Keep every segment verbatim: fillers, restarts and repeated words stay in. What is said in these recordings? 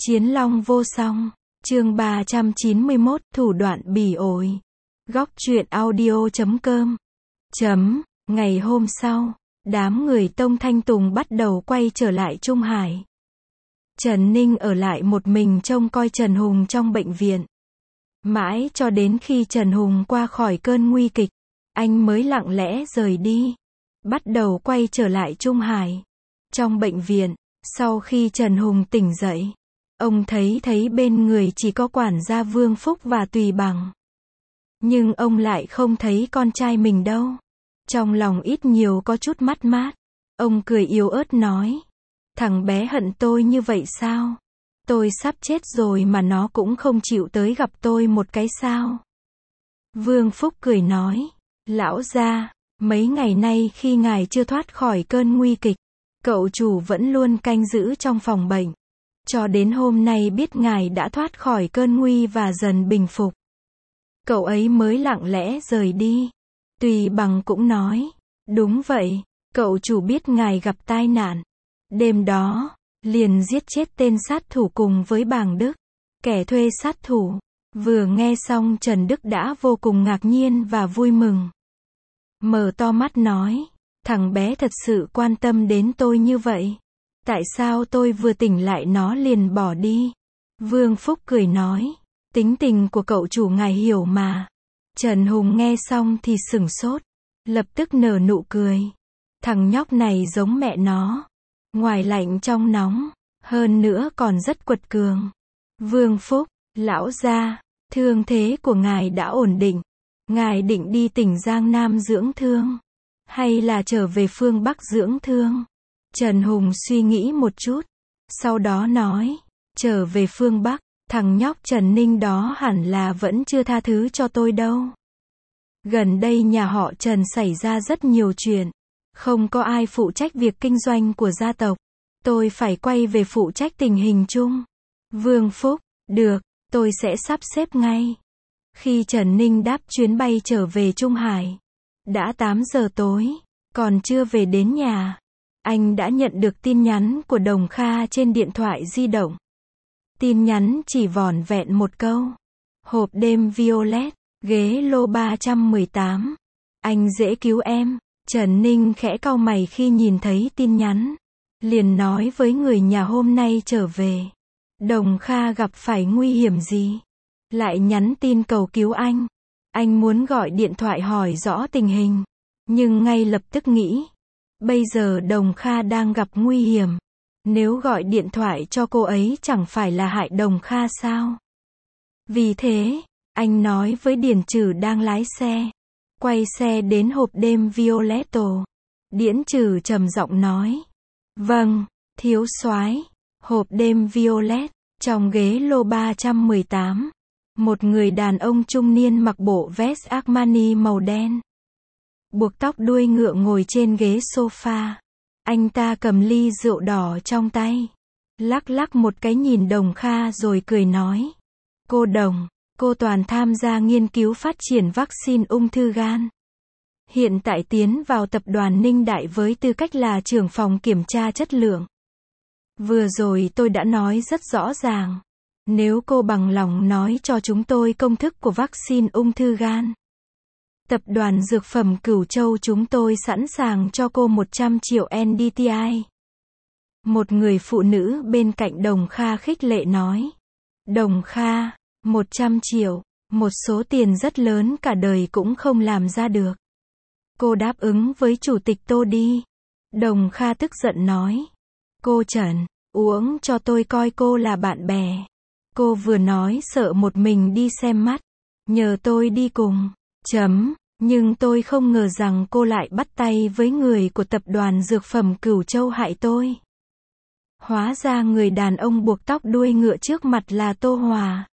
Chiến long vô song, chương ba trăm chín mươi mốt, thủ đoạn bỉ ổi. Góc truyện audio chấm com. Chấm, ngày hôm sau, đám người Tông Thanh Tùng bắt đầu quay trở lại Trung Hải. Trần Ninh ở lại một mình trông coi Trần Hùng trong bệnh viện. Mãi cho đến khi Trần Hùng qua khỏi cơn nguy kịch, anh mới lặng lẽ rời đi. Bắt đầu quay trở lại Trung Hải. Trong bệnh viện, sau khi Trần Hùng tỉnh dậy, ông thấy thấy bên người chỉ có quản gia Vương Phúc và Tùy Bằng. Nhưng ông lại không thấy con trai mình đâu. Trong lòng ít nhiều có chút mất mát. Ông cười yếu ớt nói. Thằng bé hận tôi như vậy sao? Tôi sắp chết rồi mà nó cũng không chịu tới gặp tôi một cái sao? Vương Phúc cười nói. Lão gia, mấy ngày nay khi ngài chưa thoát khỏi cơn nguy kịch, cậu chủ vẫn luôn canh giữ trong phòng bệnh. Cho đến hôm nay biết ngài đã thoát khỏi cơn nguy và dần bình phục, cậu ấy mới lặng lẽ rời đi. Tùy Bằng cũng nói. Đúng vậy, cậu chủ biết ngài gặp tai nạn. Đêm đó, liền giết chết tên sát thủ cùng với Bàng Đức, kẻ thuê sát thủ. Vừa nghe xong Trần Đức đã vô cùng ngạc nhiên và vui mừng. Mở to mắt nói. Thằng bé thật sự quan tâm đến tôi như vậy. Tại sao tôi vừa tỉnh lại nó liền bỏ đi? Vương Phúc cười nói. Tính tình của cậu chủ ngài hiểu mà. Trần Hùng nghe xong thì sửng sốt. Lập tức nở nụ cười. Thằng nhóc này giống mẹ nó. Ngoài lạnh trong nóng. Hơn nữa còn rất quật cường. Vương Phúc, lão gia, thương thế của ngài đã ổn định. Ngài định đi tỉnh Giang Nam dưỡng thương, hay là trở về phương Bắc dưỡng thương? Trần Hùng suy nghĩ một chút, sau đó nói, trở về phương Bắc, thằng nhóc Trần Ninh đó hẳn là vẫn chưa tha thứ cho tôi đâu. Gần đây nhà họ Trần xảy ra rất nhiều chuyện, không có ai phụ trách việc kinh doanh của gia tộc. Tôi phải quay về phụ trách tình hình chung. Vương Phúc, được, tôi sẽ sắp xếp ngay. Khi Trần Ninh đáp chuyến bay trở về Trung Hải, đã tám giờ tối, còn chưa về đến nhà, anh đã nhận được tin nhắn của Đồng Kha trên điện thoại di động. Tin nhắn chỉ vỏn vẹn một câu. Hộp đêm Violet, ghế lô ba trăm mười tám. Anh dễ cứu em. Trần Ninh khẽ cau mày khi nhìn thấy tin nhắn. Liền nói với người nhà hôm nay trở về. Đồng Kha gặp phải nguy hiểm gì? Lại nhắn tin cầu cứu anh. Anh muốn gọi điện thoại hỏi rõ tình hình, nhưng ngay lập tức nghĩ, bây giờ Đồng Kha đang gặp nguy hiểm. Nếu gọi điện thoại cho cô ấy chẳng phải là hại Đồng Kha sao? Vì thế, anh nói với Điển Trừ đang lái xe, quay xe đến hộp đêm Violetto. Điển Trừ trầm giọng nói. Vâng, thiếu soái. Hộp đêm Violet, trong ghế lô ba trăm mười tám. Một người đàn ông trung niên mặc bộ vest Armani màu đen, buộc tóc đuôi ngựa ngồi trên ghế sofa. Anh ta cầm ly rượu đỏ trong tay, lắc lắc một cái nhìn Đồng Kha rồi cười nói. Cô Đồng, cô toàn tham gia nghiên cứu phát triển vaccine ung thư gan. Hiện tại tiến vào tập đoàn Ninh Đại với tư cách là trưởng phòng kiểm tra chất lượng. Vừa rồi tôi đã nói rất rõ ràng. Nếu cô bằng lòng nói cho chúng tôi công thức của vaccine ung thư gan, tập đoàn dược phẩm Cửu Châu chúng tôi sẵn sàng cho cô một trăm triệu en đê tê i. Một người phụ nữ bên cạnh Đồng Kha khích lệ nói. Đồng Kha, một trăm triệu, một số tiền rất lớn cả đời cũng không làm ra được. Cô đáp ứng với chủ tịch Tô đi. Đồng Kha tức giận nói. Cô Trần, uống cho tôi coi cô là bạn bè. Cô vừa nói sợ một mình đi xem mắt, nhờ tôi đi cùng. Chấm, nhưng tôi không ngờ rằng cô lại bắt tay với người của tập đoàn dược phẩm Cửu Châu hại tôi. Hóa ra người đàn ông buộc tóc đuôi ngựa trước mặt là Tô Hòa,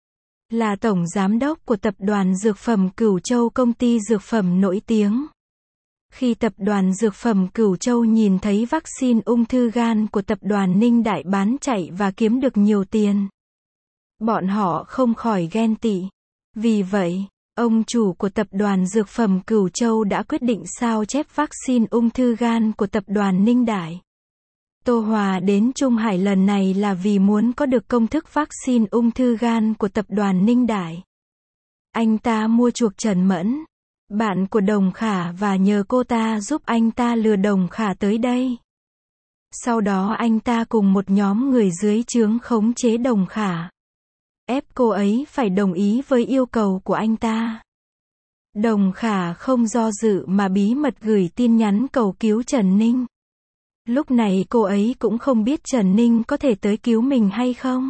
là tổng giám đốc của tập đoàn dược phẩm Cửu Châu, công ty dược phẩm nổi tiếng. Khi tập đoàn dược phẩm Cửu Châu nhìn thấy vaccine ung thư gan của tập đoàn Ninh Đại bán chạy và kiếm được nhiều tiền, bọn họ không khỏi ghen tị. Vì vậy, ông chủ của tập đoàn dược phẩm Cửu Châu đã quyết định sao chép vaccine ung thư gan của tập đoàn Ninh Đại. Tô Hòa đến Trung Hải lần này là vì muốn có được công thức vaccine ung thư gan của tập đoàn Ninh Đại. Anh ta mua chuộc Trần Mẫn, bạn của Đồng Khả, và nhờ cô ta giúp anh ta lừa Đồng Khả tới đây. Sau đó anh ta cùng một nhóm người dưới trướng khống chế Đồng Khả, ép cô ấy phải đồng ý với yêu cầu của anh ta. Đồng Khả không do dự mà bí mật gửi tin nhắn cầu cứu Trần Ninh. Lúc này cô ấy cũng không biết Trần Ninh có thể tới cứu mình hay không,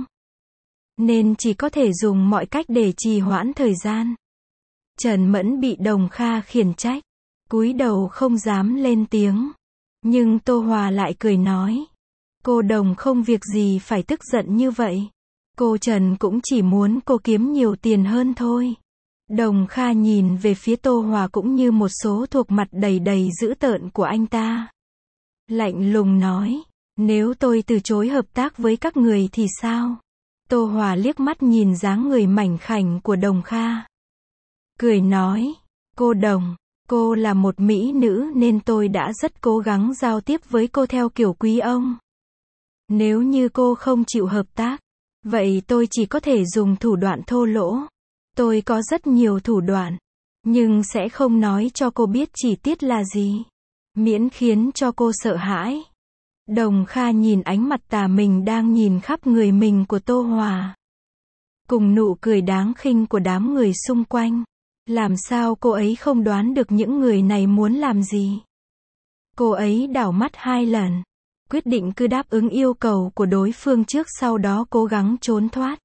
nên chỉ có thể dùng mọi cách để trì hoãn thời gian. Trần Mẫn bị Đồng Kha khiển trách, cúi đầu không dám lên tiếng. Nhưng Tô Hòa lại cười nói, cô Đồng không việc gì phải tức giận như vậy. Cô Trần cũng chỉ muốn cô kiếm nhiều tiền hơn thôi. Đồng Kha nhìn về phía Tô Hòa cũng như một số thuộc mặt đầy đầy dữ tợn của anh ta. Lạnh lùng nói, nếu tôi từ chối hợp tác với các người thì sao? Tô Hòa liếc mắt nhìn dáng người mảnh khảnh của Đồng Kha, cười nói, cô Đồng, cô là một mỹ nữ nên tôi đã rất cố gắng giao tiếp với cô theo kiểu quý ông. Nếu như cô không chịu hợp tác, vậy tôi chỉ có thể dùng thủ đoạn thô lỗ. Tôi có rất nhiều thủ đoạn, nhưng sẽ không nói cho cô biết chi tiết là gì, miễn khiến cho cô sợ hãi. Đồng Kha nhìn ánh mặt tà mình đang nhìn khắp người mình của Tô Hòa, cùng nụ cười đáng khinh của đám người xung quanh. Làm sao cô ấy không đoán được những người này muốn làm gì? Cô ấy đảo mắt hai lần, quyết định cứ đáp ứng yêu cầu của đối phương trước, sau đó cố gắng trốn thoát.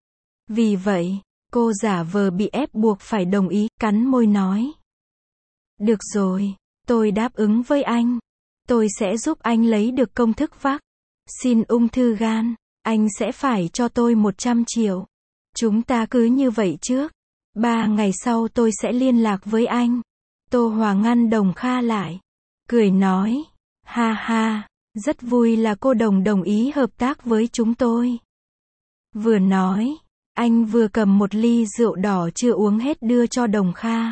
Vì vậy, cô giả vờ bị ép buộc phải đồng ý, cắn môi nói, được rồi, tôi đáp ứng với anh. Tôi sẽ giúp anh lấy được công thức vắc xin ung thư gan. Anh sẽ phải cho tôi một trăm triệu. Chúng ta cứ như vậy trước. Ba ngày sau tôi sẽ liên lạc với anh. Tô Hòa ngăn Đồng Kha lại, cười nói, ha ha, rất vui là cô Đồng đồng ý hợp tác với chúng tôi. Vừa nói, anh vừa cầm một ly rượu đỏ chưa uống hết đưa cho Đồng Kha.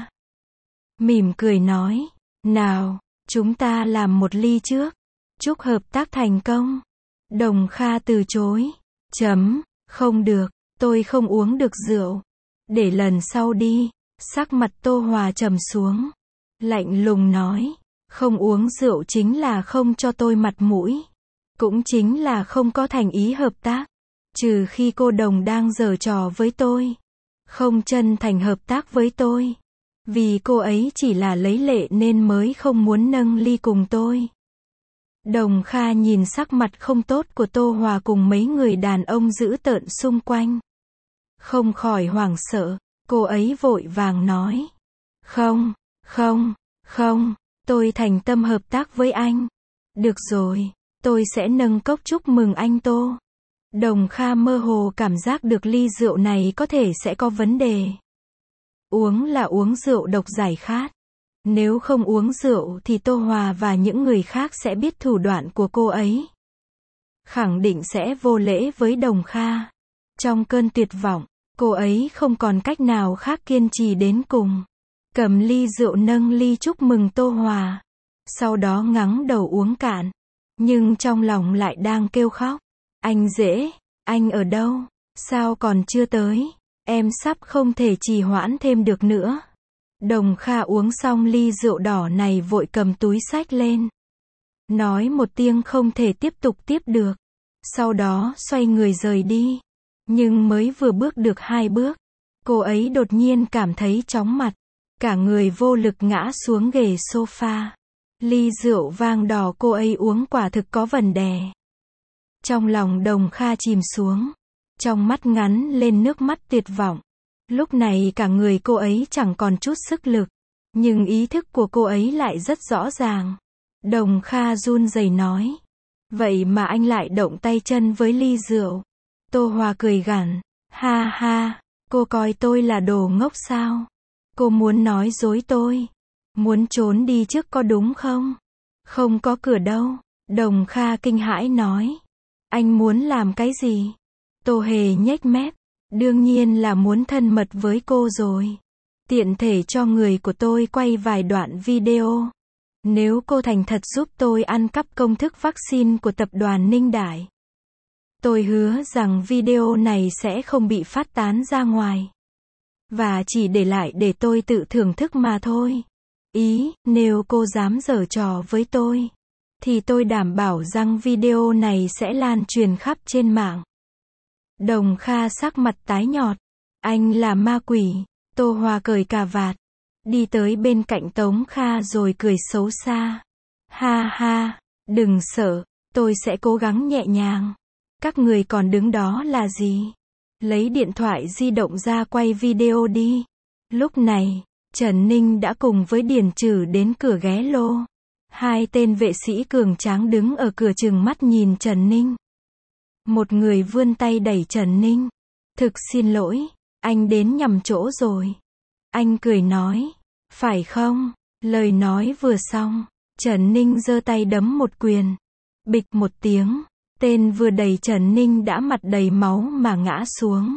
Mỉm cười nói, nào, chúng ta làm một ly trước. Chúc hợp tác thành công. Đồng Kha từ chối. Chấm, không được, tôi không uống được rượu. Để lần sau đi. Sắc mặt Tô Hòa trầm xuống, lạnh lùng nói, không uống rượu chính là không cho tôi mặt mũi. Cũng chính là không có thành ý hợp tác. Trừ khi cô Đồng đang giở trò với tôi, không chân thành hợp tác với tôi. Vì cô ấy chỉ là lấy lệ nên mới không muốn nâng ly cùng tôi. Đồng Kha nhìn sắc mặt không tốt của Tô Hòa cùng mấy người đàn ông dữ tợn xung quanh, không khỏi hoảng sợ. Cô ấy vội vàng nói, không, không, không, tôi thành tâm hợp tác với anh. Được rồi, tôi sẽ nâng cốc chúc mừng anh Tô. Đồng Kha mơ hồ cảm giác được ly rượu này có thể sẽ có vấn đề. Uống là uống rượu độc giải khát. Nếu không uống rượu thì Tô Hòa và những người khác sẽ biết thủ đoạn của cô ấy, khẳng định sẽ vô lễ với Đồng Kha. Trong cơn tuyệt vọng, cô ấy không còn cách nào khác kiên trì đến cùng. Cầm ly rượu nâng ly chúc mừng Tô Hòa. Sau đó ngắng đầu uống cạn. Nhưng trong lòng lại đang kêu khóc. Anh Dễ, anh ở đâu? Sao còn chưa tới? Em sắp không thể trì hoãn thêm được nữa. Đồng Kha uống xong ly rượu đỏ này vội cầm túi xách lên, nói một tiếng không thể tiếp tục tiếp được. Sau đó xoay người rời đi. Nhưng mới vừa bước được hai bước, cô ấy đột nhiên cảm thấy chóng mặt. Cả người vô lực ngã xuống ghế sofa. Ly rượu vang đỏ cô ấy uống quả thực có vấn đề. Trong lòng Đồng Kha chìm xuống. Trong mắt ngắn lên nước mắt tuyệt vọng. Lúc này cả người cô ấy chẳng còn chút sức lực. Nhưng ý thức của cô ấy lại rất rõ ràng. Đồng Kha run rẩy nói, vậy mà anh lại động tay chân với ly rượu. Tô Hòa cười gằn, ha ha, cô coi tôi là đồ ngốc sao? Cô muốn nói dối tôi, muốn trốn đi trước có đúng không? Không có cửa đâu. Đồng Kha kinh hãi nói, anh muốn làm cái gì? Tô Hề nhếch mép, đương nhiên là muốn thân mật với cô rồi. Tiện thể cho người của tôi quay vài đoạn video. Nếu cô thành thật giúp tôi ăn cắp công thức vaccine của tập đoàn Ninh Đại, tôi hứa rằng video này sẽ không bị phát tán ra ngoài. Và chỉ để lại để tôi tự thưởng thức mà thôi. Ý, nếu cô dám giở trò với tôi, thì tôi đảm bảo rằng video này sẽ lan truyền khắp trên mạng. Đồng Kha sắc mặt tái nhợt. Anh là ma quỷ. Tô Hòa cởi cà vạt, đi tới bên cạnh Tống Kha rồi cười xấu xa. Ha ha, đừng sợ, tôi sẽ cố gắng nhẹ nhàng. Các người còn đứng đó là gì? Lấy điện thoại di động ra quay video đi. Lúc này, Trần Ninh đã cùng với Điền Trừ đến cửa ghé lô. Hai tên vệ sĩ cường tráng đứng ở cửa trừng mắt nhìn Trần Ninh. Một người vươn tay đẩy Trần Ninh. Thực xin lỗi, anh đến nhầm chỗ rồi. Anh cười nói, phải không? Lời nói vừa xong, Trần Ninh giơ tay đấm một quyền. Bịch một tiếng, tên vừa đẩy Trần Ninh đã mặt đầy máu mà ngã xuống.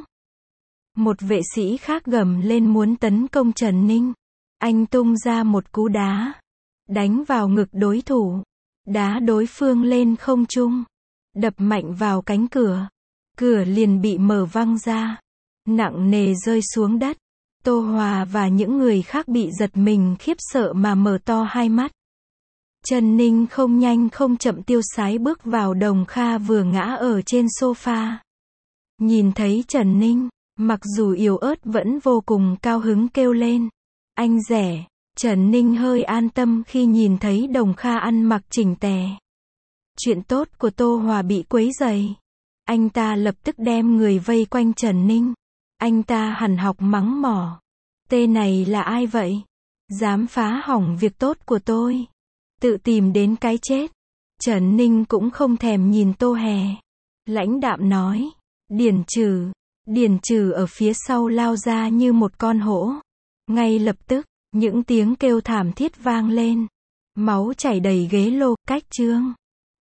Một vệ sĩ khác gầm lên muốn tấn công Trần Ninh. Anh tung ra một cú đá, đánh vào ngực đối thủ, đá đối phương lên không trung, đập mạnh vào cánh cửa. Cửa liền bị mở văng ra, nặng nề rơi xuống đất. Tô Hòa và những người khác bị giật mình khiếp sợ mà mở to hai mắt. Trần Ninh không nhanh không chậm tiêu sái bước vào. Đồng Kha vừa ngã ở trên sofa. Nhìn thấy Trần Ninh, mặc dù yếu ớt vẫn vô cùng cao hứng kêu lên. Anh rẻ. Trần Ninh hơi an tâm khi nhìn thấy Đồng Kha ăn mặc chỉnh tề. Chuyện tốt của Tô Hòa bị quấy rầy. Anh ta lập tức đem người vây quanh Trần Ninh. Anh ta hằn học mắng mỏ. Tên này là ai vậy? Dám phá hỏng việc tốt của tôi. Tự tìm đến cái chết. Trần Ninh cũng không thèm nhìn Tô Hè. Lãnh đạm nói. Điền Trừ. Điền Trừ ở phía sau lao ra như một con hổ. Ngay lập tức, những tiếng kêu thảm thiết vang lên. Máu chảy đầy ghế lô, cách trương.